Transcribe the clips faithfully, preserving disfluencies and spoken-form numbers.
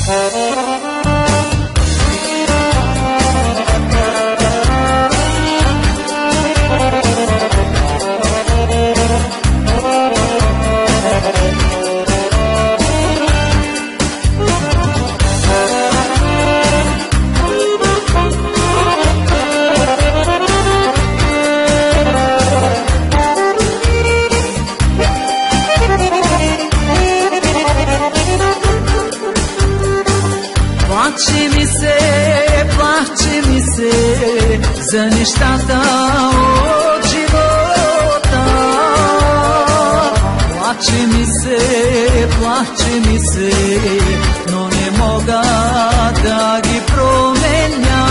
Плаче ми се, плаче ми се за нещата от живота. Плаче ми се, плаче ми се, но не мога да ги променя.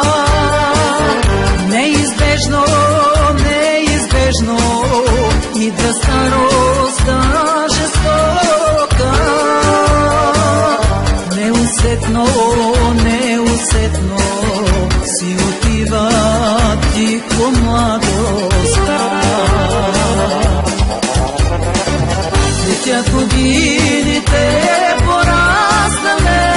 Неизбежно, неизбежно идва старостта жестока. Неусетно, неусетно си отива тихо младостта. Летят годините, пораснаме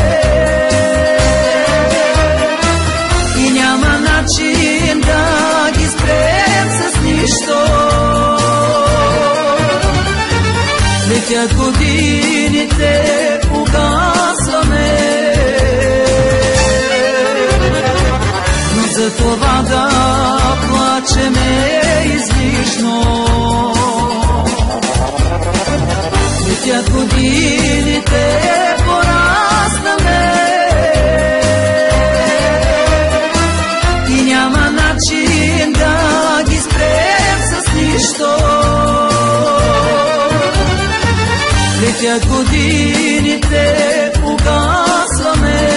и няма начин да ги спрем с нищо. Летят годините, угасваме, но за това да плачеме излишно. Летят годините, пораснаме и няма начин да ги спрем с нищо. Летят годините, угасваме,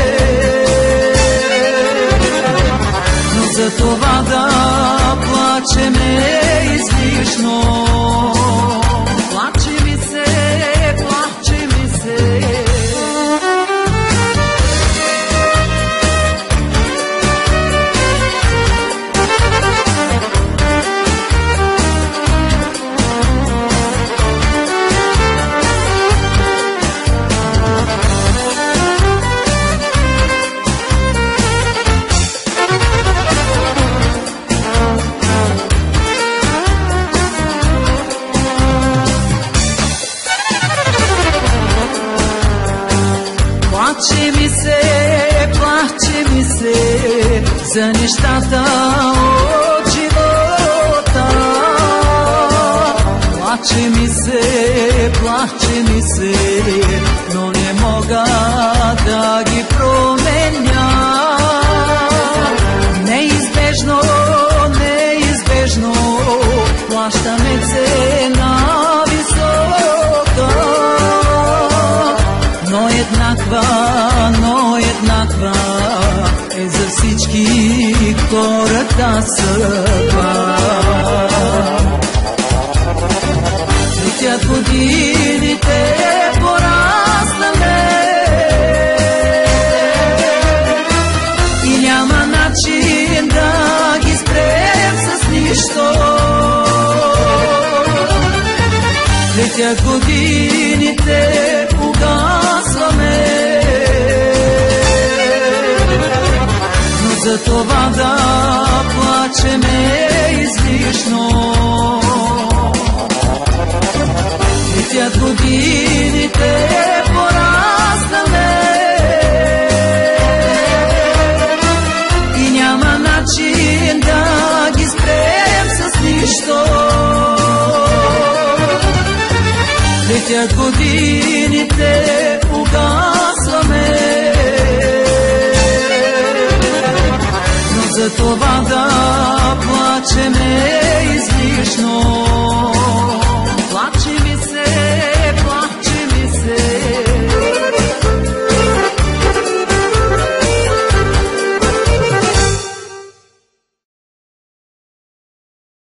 но за това да плачеме излишно. Плаче ми се, плаче ми се. Плаче ми се, плаче ми се за нещата от живота. Плаче ми се, плаче ми се, но не мога да ги променя. Неизбежно, неизбежно плащаме цена висока. Но еднаква, но еднаква е за всички хората съдба. Летят годините, пораснаме и няма начин да ги спрем с нищо. Летят годините, угасваме, но за това да плачеме излишно. Летят годините, пораснаме и няма начин да ги спрем с нищо. Летят годините, угасваме, но за това да плачеме излишно.